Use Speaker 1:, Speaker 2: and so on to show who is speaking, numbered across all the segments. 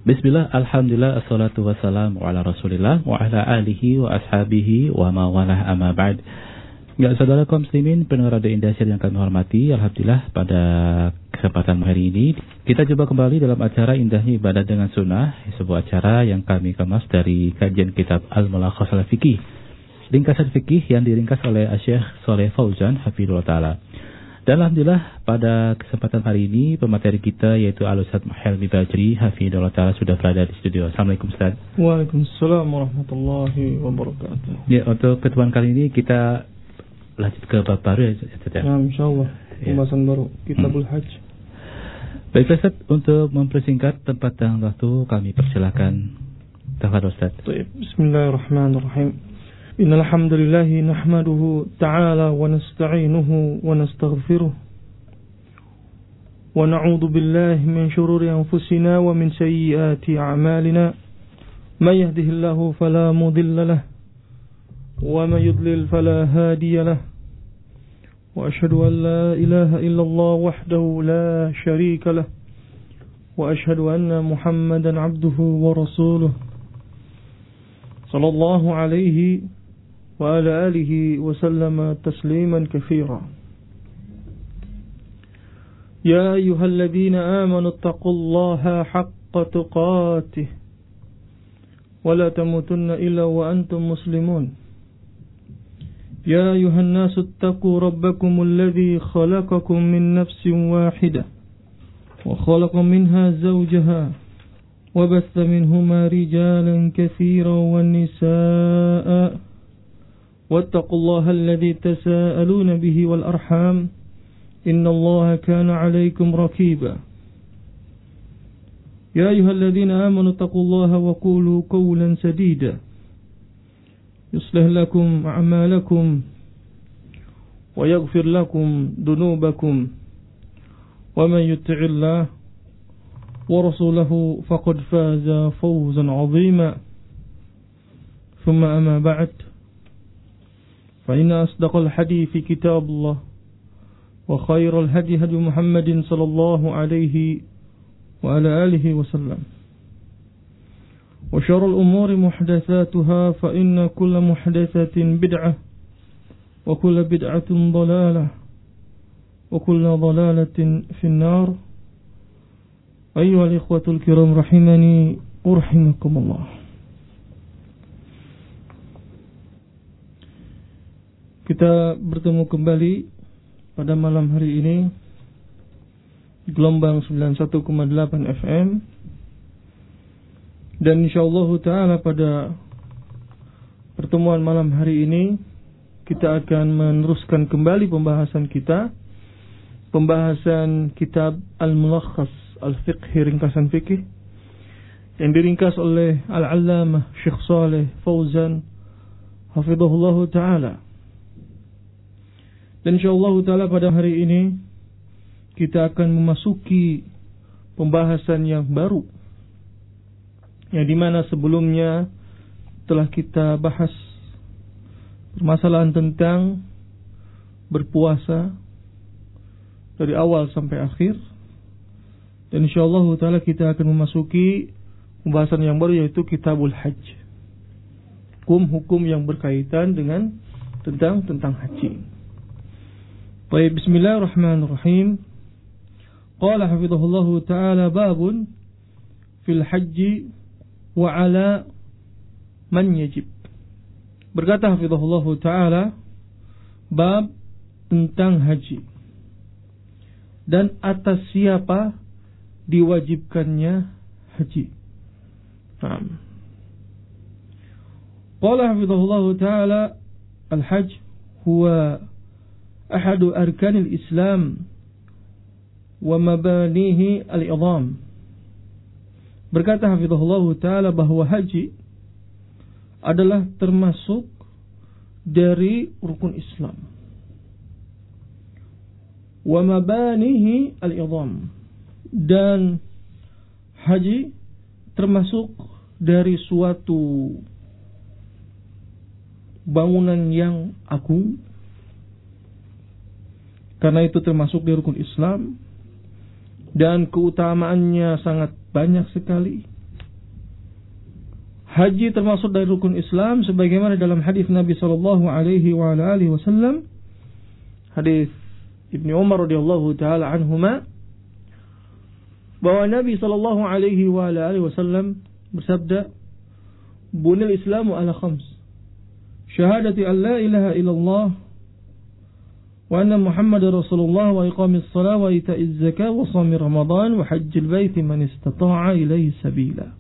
Speaker 1: Bismillah, alhamdulillah, assalatu wassalamu ala rasulillah wa ala alihi wa ashabihi wa mawalah amma ba'd. Ya, saudara kaum muslimin, pendengar Radio Indahsyar yang kami hormati, alhamdulillah pada kesempatan hari ini kita coba kembali dalam acara Indahnya Ibadah dengan Sunnah, sebuah acara yang kami kemas dari kajian kitab Al-Mulakhas Al-Fiqih, ringkasan fikih yang diringkas oleh Syekh Shaleh Fauzan hafizahullah taala. Dan alhamdulillah pada kesempatan hari ini pemateri kita yaitu Al-Ustaz Helmi Bajri hafizahullah taala sudah berada di studio. Assalamualaikum Ustaz.
Speaker 2: Waalaikumsalam warahmatullahi wabarakatuh.
Speaker 1: Ya, untuk pertemuan kali ini kita lanjut ke bab baru ya Ustaz.
Speaker 2: Ya, insyaallah pembahasan baru Kitabul Hajj.
Speaker 1: Baik Ustaz, untuk mempersingkat tempat dan waktu kami persilakan. Tafadhol Ustaz.
Speaker 2: Baik, bismillahirrahmanirrahim. Innal hamdalillah nahmaduhu ta'ala wa nasta'inuhu wa nastaghfiruh wa na'udzu billahi min shururi anfusina wa min sayyiati a'malina may yahdihillahu fala mudilla lahu wa may yudlil fala hadiya lahu wa ashhadu an la ilaha illallah wahdahu la sharika lahu wa ashhadu anna Muhammadan 'abduhu wa rasuluh sallallahu alaihi wa ala alihi wa sallama tasliman katsira. Ya ayyuhalladzina amanu taqullaha haqqa tuqatih wa la tamutunna illa wa antum muslimun. Ya ayyuhan nasu ittaqu rabbakumul ladzi khalaqakum min nafsin wahidah wa khalaqa minha zawjaha wa batha minhuma rijalan katsiran wan nisaa'a واتقوا الله الذي تساءلون به والأرحام إن الله كان عليكم رقيبا يا أيها الذين آمنوا اتقوا الله وقولوا قولا سديدا يصلح لكم أعمالكم ويغفر لكم ذنوبكم ومن يطع الله ورسوله فقد فاز فوزا عظيما ثم أما بعد فإن أصدق الحديث كتاب الله وخير الهدي هدي محمد صلى الله عليه وعلى آله وسلم وشر الأمور محدثاتها فإن كل محدثة بدعة وكل بدعة ضلالة وكل ضلالة في النار. أيها الإخوة الكرام رحمني ورحمكم الله. Kita bertemu kembali pada malam hari ini di gelombang 91,8 FM dan insyaallah ta'ala pada pertemuan malam hari ini kita akan meneruskan kembali pembahasan kitab Al-Mulakhas Al-Fiqh, ringkasan fikih yang diringkas oleh Al-Allamah Syekh Shaleh Fauzan hafizahullah ta'ala. Dan insyaallah ta'ala pada hari ini kita akan memasuki pembahasan yang baru, yang dimana sebelumnya telah kita bahas permasalahan tentang berpuasa dari awal sampai akhir. Dan insyaallah ta'ala kita akan memasuki pembahasan yang baru, yaitu Kitabul Hajj, hukum yang berkaitan dengan tentang haji. Baik, bismillahirrahmanirrahim. Qala hafizahullahu ta'ala babun fil hajji wa ala man yajib. Berkata hafizahullahu ta'ala, bab tentang haji dan atas siapa diwajibkannya haji. Qala hafizahullahu ta'ala, al-hajj huwa ahadu arkanil Islam wa mabanihi al-idham. Berkata hafizahullah ta'ala bahwa haji adalah termasuk dari rukun Islam, wa mabanihi al-idham, dan haji termasuk dari suatu bangunan yang agung. Karena itu termasuk di rukun Islam dan keutamaannya sangat banyak sekali. haji termasuk dari rukun Islam sebagaimana dalam hadis Nabi sallallahu alaihi wa alihi wasallam, hadis Ibnu Umar radhiyallahu taala anhuma, bahwa Nabi sallallahu alaihi wa alihi wasallam bersabda, "Bunil Islamu ala khams, syahadati an la ilaha illallah wa anna Muhammadar Rasulullah wa iqamis shalah wa ita'iz zakah wa shaumi Ramadan wa hajjil baiti man istata'a ilaihi sabila."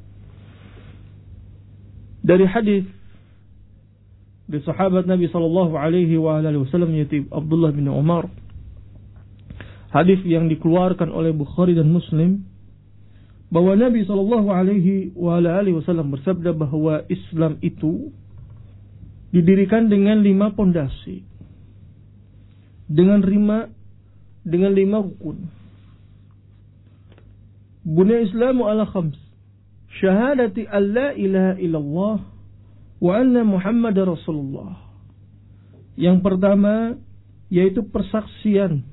Speaker 2: Dari hadis dari sahabat Nabi sallallahu alaihi wa alihi wasallam yaitu Abdullah bin Umar, hadis yang dikeluarkan oleh Bukhari dan Muslim, bahwa Nabi sallallahu alaihi wa alihi wasallam bersabda bahwa Islam itu didirikan dengan 5 pondasi, dengan 5 rukun. Bunya Islamu ala khams, syahadati an la ilaha illallah wa anna Muhammadar Rasulullah. Yang pertama yaitu persaksian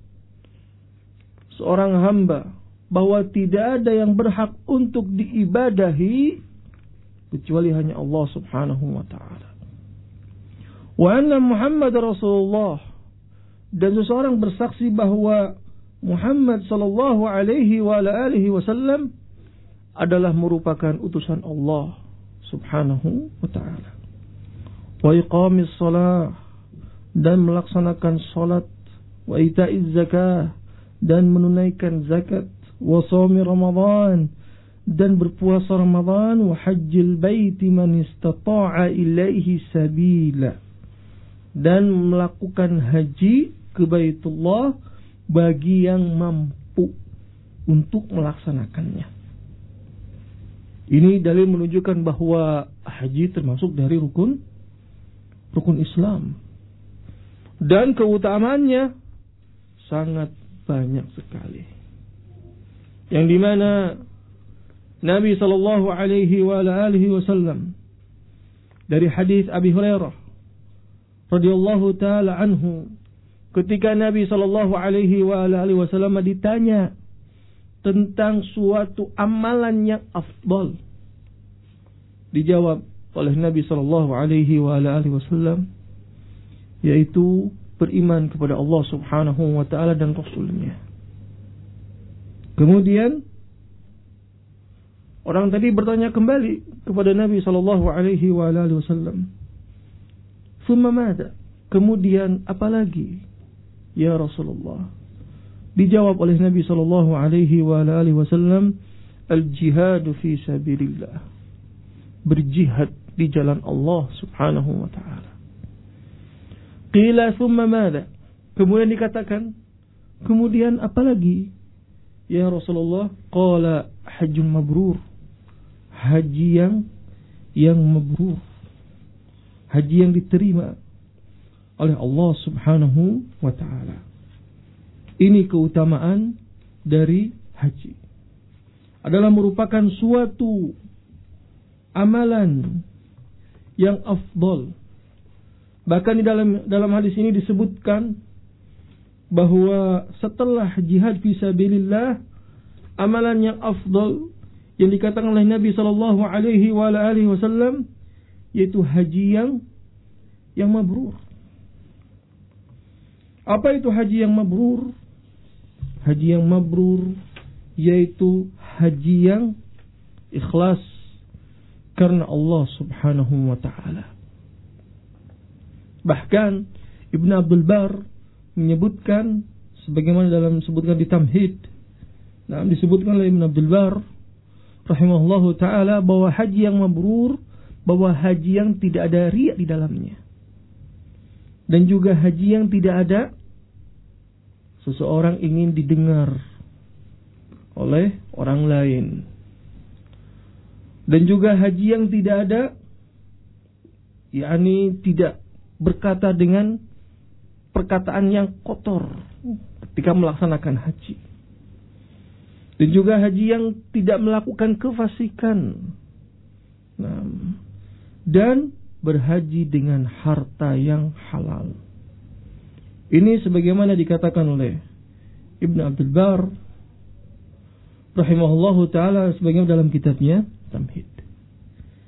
Speaker 2: seorang hamba bahwa tidak ada yang berhak untuk diibadahi kecuali hanya Allah Subhanahu wa taala. Wa anna Muhammadar Rasulullah, dan seseorang bersaksi bahwa Muhammad sallallahu alaihi wa alihi wasallam adalah merupakan utusan Allah Subhanahu wa taala. Wa iqamis shalah, dan melaksanakan salat, wa ita'iz zakah, dan menunaikan zakat, wa shaumi Ramadan, dan berpuasa Ramadan, wa hajjil baiti man istata'a ilaihi sabila, dan melakukan haji ke Baitullah bagi yang mampu untuk melaksanakannya. Ini dalil menunjukkan bahwa haji termasuk dari rukun Islam. Dan keutamaannya sangat banyak sekali. Yang dimana Nabi sallallahu alaihi wa alihi wasallam dari hadis Abi Hurairah radhiyallahu taala anhu, ketika Nabi sallallahu alaihi wa alihi wasallam ditanya tentang suatu amalan yang afdal, dijawab oleh Nabi sallallahu alaihi wa alihi wasallam, yaitu beriman kepada Allah Subhanahu wa taala dan Rasulnya. Kemudian orang tadi bertanya kembali kepada Nabi sallallahu alaihi wa alihi wasallam, "Tsumma madza?" Kemudian apa lagi ya Rasulullah? Dijawab oleh Nabi sallallahu alaihi wa alihi wasallam, "Al-jihadu fi sabilillah." Berjihad di jalan Allah Subhanahu wa taala. Qila thumma madza? Kemudian dikatakan, kemudian apa lagi ya Rasulullah? Qala hajjun mabrur. Haji yang mabrur. Haji yang diterima oleh Allah Subhanahu wa taala. Ini keutamaan dari haji. Adalah merupakan suatu amalan yang afdal. Bahkan di dalam hadis ini disebutkan bahwa setelah jihad fisabilillah, amalan yang afdal yang dikatakan oleh Nabi sallallahu alaihi wa alihi wasallam yaitu haji yang mabrur. Apa itu haji yang mabrur? Haji yang mabrur yaitu haji yang ikhlas karena Allah Subhanahu wa taala. Bahkan Ibn Abdul Bar menyebutkan sebagaimana dalam disebutkan di Tamhid. Nah, disebutkan oleh Ibn Abdul Bar rahimahullahu taala bahwa haji yang mabrur, bahwa haji yang tidak ada riya di dalamnya. Dan juga haji yang tidak ada seseorang ingin didengar oleh orang lain. Dan juga haji yang tidak ada, yakni tidak berkata dengan perkataan yang kotor ketika melaksanakan haji. Dan juga haji yang tidak melakukan kefasikan. Nah, dan berhaji dengan harta yang halal. Ini sebagaimana dikatakan oleh Ibn Abdul Bar rahimahullahu ta'ala sebagaimana dalam kitabnya Tamhid.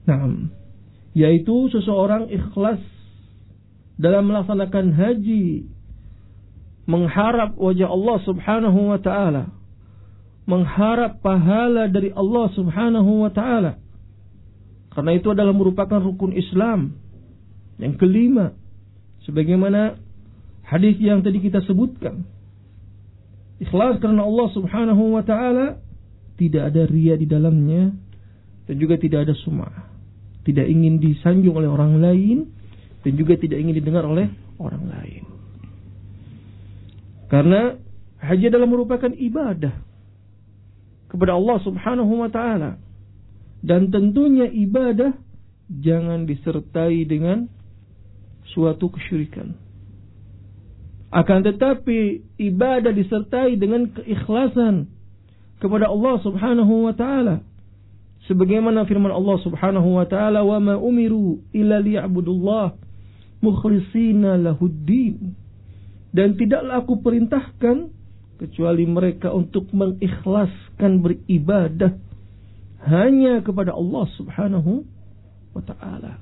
Speaker 2: Naam, yaitu seseorang ikhlas dalam melaksanakan haji, mengharap wajah Allah Subhanahu wa ta'ala, mengharap pahala dari Allah Subhanahu wa ta'ala. Karena itu adalah merupakan rukun Islam yang kelima, sebagaimana hadis yang tadi kita sebutkan. Ikhlas karena Allah Subhanahu wa ta'ala, tidak ada riya di dalamnya, dan juga tidak ada sum'ah. Tidak ingin disanjung oleh orang lain, dan juga tidak ingin didengar oleh orang lain. Karena haji adalah merupakan ibadah kepada Allah Subhanahu wa ta'ala. Dan tentunya ibadah jangan disertai dengan suatu kesyirikan. Akan tetapi ibadah disertai dengan keikhlasan kepada Allah Subhanahu wa ta'ala. Sebagaimana firman Allah Subhanahu wa ta'ala, "Wa ma umiru illa liya'budullah mukhlishina lahuddin." Dan tidaklah aku perintahkan kecuali mereka untuk mengikhlaskan beribadah hanya kepada Allah Subhanahu wa ta'ala.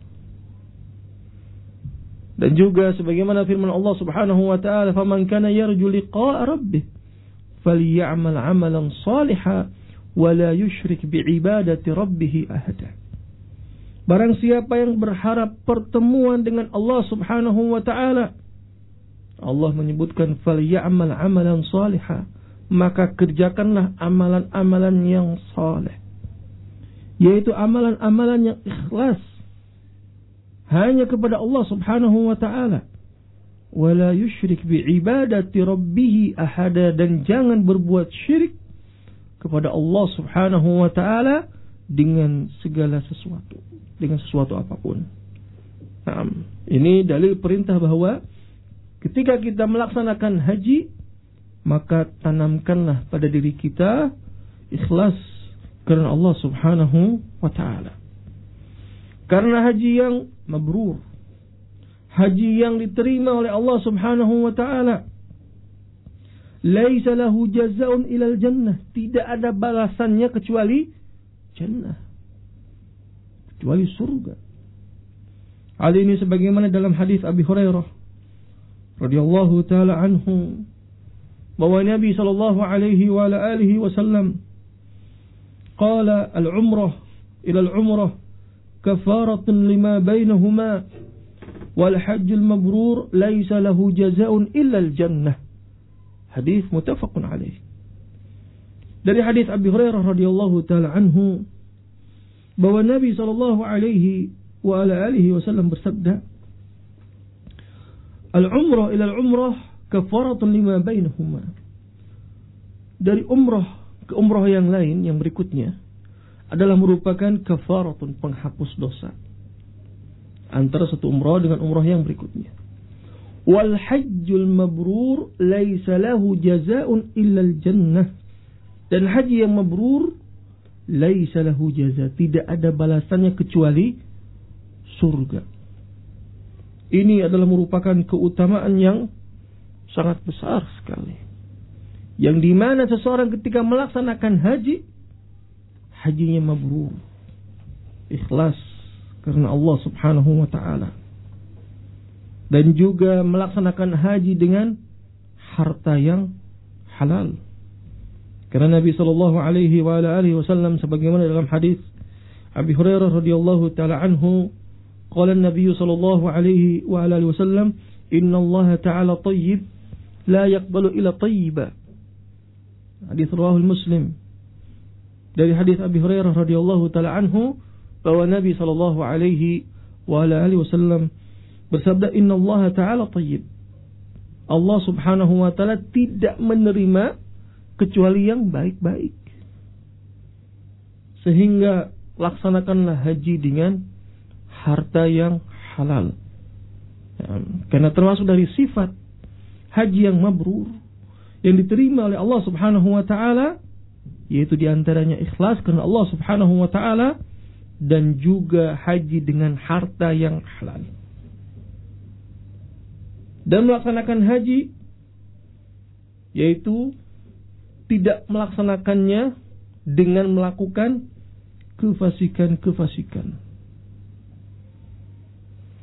Speaker 2: Dan juga sebagaimana firman Allah Subhanahu wa ta'ala, "Faman kana yarju liqa'a rabbih falyamal 'amalan shalihan wa la yusyrik bi'ibadati rabbih ahada." Barang siapa yang berharap pertemuan dengan Allah Subhanahu wa ta'ala, Allah menyebutkan falyamal 'amalan shalihan, maka kerjakanlah amalan-amalan yang saleh, yaitu amalan-amalan yang ikhlas hanya kepada Allah Subhanahu wa ta'ala. Wala yusyrik bi'ibadati rabbih ahada, dan jangan berbuat syirik kepada Allah Subhanahu wa ta'ala dengan segala sesuatu, dengan sesuatu apapun. Nah, ini dalil perintah bahwa ketika kita melaksanakan haji, maka tanamkanlah pada diri kita ikhlas karena Allah Subhanahu wa ta'ala. Karena haji yang mabrur, haji yang diterima oleh Allah Subhanahu wa ta'ala, laisa lahu jazaa'un ilal jannah, tidak ada balasannya kecuali jannah, kecuali surga. Hal ini sebagaimana dalam hadis Abi Hurairah radhiyallahu taala anhu, bahwa Nabi sallallahu alaihi wa ala alihi wasallam qala al-umrah ila al-umrah kafaratun lima bainahuma wal hajjul mabrur laisa lahu jazaa'un illa al-jannah. Hadis muttafaqun alaih. Dari hadis Abi Hurairah radhiyallahu taala anhu, bahwa Nabi sallallahu alaihi wa ala alihi wasallam bersabda, "Al-umrah ila al-umrah kafaratun lima bainahuma." Dari umrah ke umrah yang lain, yang berikutnya, adalah merupakan kafaratun, penghapus dosa antara satu umrah dengan umrah yang berikutnya. Wal hajjul mabrur laisa lahu jazaa'un illa al-jannah. Dan haji yang mabrur laisa lahu jaza', tidak ada balasannya kecuali surga. Ini adalah merupakan keutamaan yang sangat besar sekali, yang dimana seseorang ketika melaksanakan haji, hajinya mabrur, ikhlas karena Allah Subhanahu wa ta'ala, dan juga melaksanakan haji dengan harta yang halal. Karena Nabi sallallahu alaihi wa ala alihi wasallam sebagaimana dalam hadis Abi Hurairah radhiyallahu taala anhu, qala an-nabiy sallallahu alaihi wa ala alihi wasallam, "Inna Allah ta'ala tayyib la yaqbalu illa tayyiba." Hadis riwayat Muslim. Dari hadis Abi Hurairah radhiyallahu taala anhu, bahwa Nabi sallallahu alaihi wa ala alihi wasallam bersabda, "Inna Allah ta'ala tayyib." Allah Subhanahu wa ta'ala tidak menerima kecuali yang baik-baik. Sehingga laksanakanlah haji dengan harta yang halal. Karena termasuk dari sifat haji yang mabrur yang diterima oleh Allah Subhanahu wa ta'ala, yaitu diantaranya ikhlas karena Allah Subhanahu wa ta'ala, dan juga haji dengan harta yang halal. Dan melaksanakan haji, yaitu tidak melaksanakannya dengan melakukan kefasikan-kefasikan,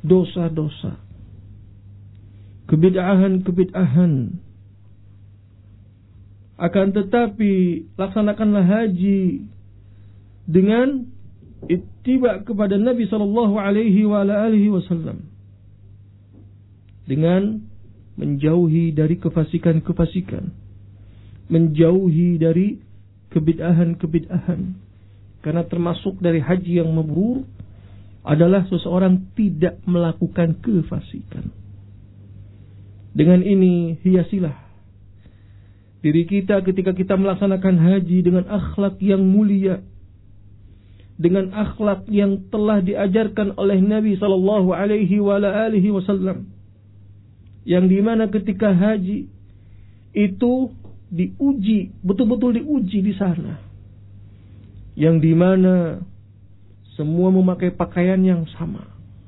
Speaker 2: dosa-dosa, kebid'ahan. Akan tetapi laksanakanlah haji dengan ittiba kepada Nabi sallallahu alaihi wasallam, dengan menjauhi dari kefasikan, menjauhi dari kebid'ahan. Karena termasuk dari haji yang mabrur adalah seseorang tidak melakukan kefasikan. Dengan ini hiasilah diri kita ketika kita melaksanakan haji dengan akhlak yang mulia, dengan akhlak yang telah diajarkan oleh Nabi sallallahu alaihi wasallam, yang dimana ketika haji itu diuji, betul-betul diuji di sana, yang dimana semua memakai pakaian yang sama,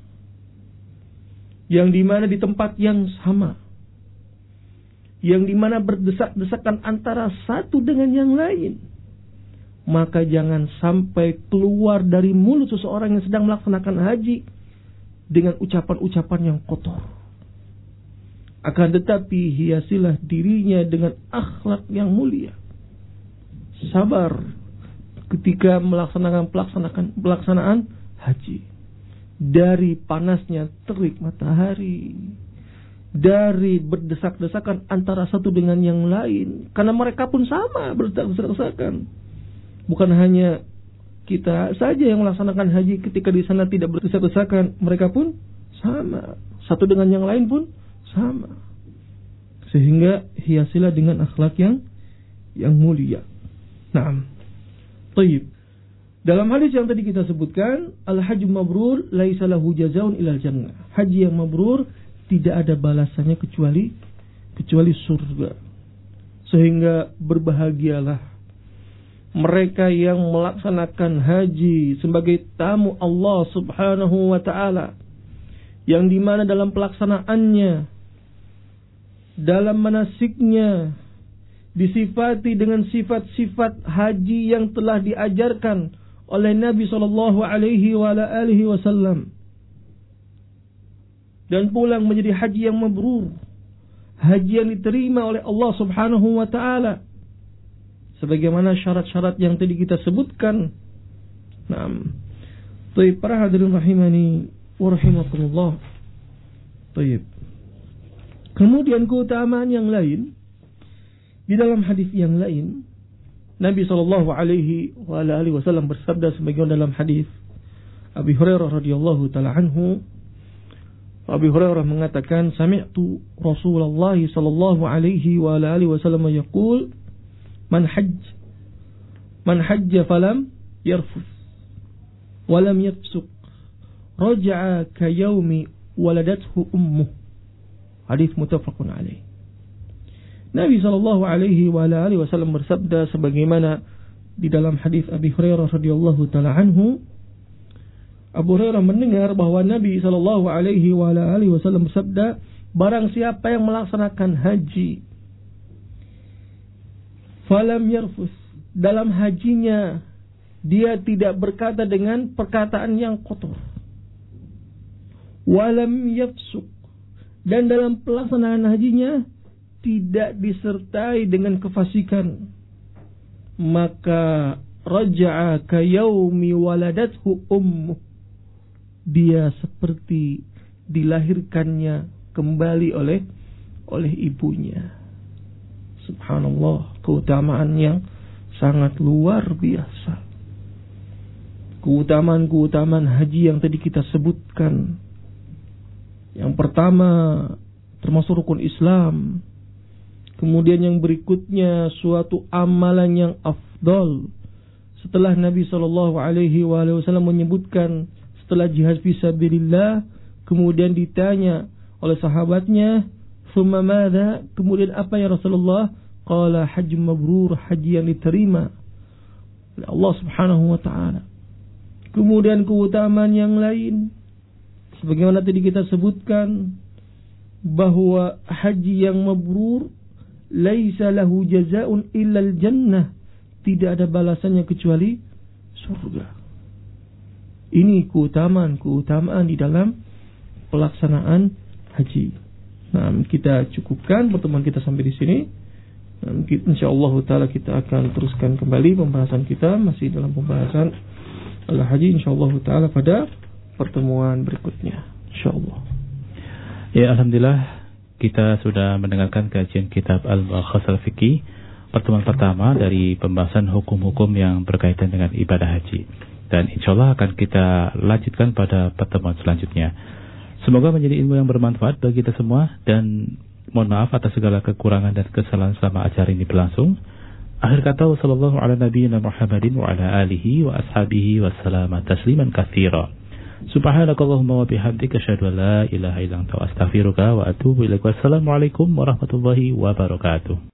Speaker 2: yang dimana di tempat yang sama, yang dimana berdesak-desakan antara satu dengan yang lain. Maka jangan sampai keluar dari mulut seseorang yang sedang melaksanakan haji dengan ucapan-ucapan yang kotor. Akan tetapi hiasilah dirinya dengan akhlak yang mulia, sabar ketika pelaksanaan haji, dari panasnya terik matahari, dari berdesak-desakan antara satu dengan yang lain, karena mereka pun sama berdesak-desakan. Bukan hanya kita saja yang melaksanakan haji ketika di sana tidak berdesak-desakan, mereka pun sama, satu dengan yang lain pun sama. Sehingga hiasilah dengan akhlak yang mulia. Naam. Tayyib. Dalam hadis yang tadi kita sebutkan, al-hajj mabrur laisa lahu jazaa'un ilal jannah. Haji yang mabrur tidak ada balasannya kecuali surga. Sehingga berbahagialah mereka yang melaksanakan haji sebagai tamu Allah Subhanahu wa ta'ala, yang dimana dalam pelaksanaannya, dalam manasiknya, disifati dengan sifat-sifat haji yang telah diajarkan oleh Nabi sallallahu alaihi wasallam, dan pulang menjadi haji yang mabrur, haji yang diterima oleh Allah Subhanahu wa ta'ala, sebagaimana syarat-syarat yang tadi kita sebutkan. Naam. Baik, para hadirin rahimani wa rahimakumullah. Baik. Kemudian keutamaan yang lain, di dalam hadis yang lain, Nabi sallallahu alaihi wasallam bersabda sebagaimana dalam hadis Abi Hurairah radhiyallahu taala anhu. Abi Hurairah mengatakan, sami'tu Rasulullah sallallahu alaihi wasallam yaqul, man hajja falam yarfuth wa lam yafsuq raja'a ka yaumi waladathu ummuh. Hadis muttafaqun alaih. Nabi sallallahu alaihi wasallam bersabda sebagaimana di dalam hadis Abi Hurairah radhiyallahu taala anhu. Abu Hurairah mendengar bahwa Nabi sallallahu alaihi wasallam bersabda, barang siapa yang melaksanakan haji falam yarfus, dalam hajinya dia tidak berkata dengan perkataan yang kotor, walam yafsuk, dan dalam pelaksanaan hajinya tidak disertai dengan kefasikan, maka raja'a ka yaumi waladathu ummuh, dia seperti dilahirkannya kembali oleh ibunya. Subhanallah, keutamaan yang sangat luar biasa. Keutamaan haji yang tadi kita sebutkan, yang pertama termasuk rukun Islam. Kemudian yang berikutnya suatu amalan yang afdal. Setelah Nabi sallallahu alaihi wasallam menyebutkan setelah jihad fisabilillah, kemudian ditanya oleh sahabatnya, "Tsumma madza?" Kemudian apa ya Rasulullah? Qala hajj mabrur, haji yang diterima oleh Allah Subhanahu wa taala. Kemudian keutamaan yang lain sebagaimana tadi kita sebutkan bahwa haji yang mabrur laisa lahu jazaa'un illa al-jannah, tidak ada balasannya kecuali surga. Ini keutamaan di dalam pelaksanaan haji. Nah, kita cukupkan pertemuan kita sampai di sini. Insyaallah taala kita akan teruskan kembali pembahasan kita masih dalam pembahasan al-haji insyaallah taala pada pertemuan berikutnya insyaallah.
Speaker 1: Ya, alhamdulillah kita sudah mendengarkan kajian kitab Al-Mulakhas Al-Fiqhi, pertemuan pertama dari pembahasan hukum-hukum yang berkaitan dengan ibadah haji. Dan insyaallah akan kita lanjutkan pada pertemuan selanjutnya. Semoga menjadi ilmu yang bermanfaat bagi kita semua, dan mohon maaf atas segala kekurangan dan kesalahan selama acara ini berlangsung. Akhir kata, wassallallahu ala nabiyyina Muhammadin wa ala alihi wa ashabihi wa sallama tasliman katsira. Subhanakallahumma wa bihamdika asyhadu an la ilaha illa anta astaghfiruka wa atubu ilaik. Wassalamualaikum warahmatullahi wabarakatuh.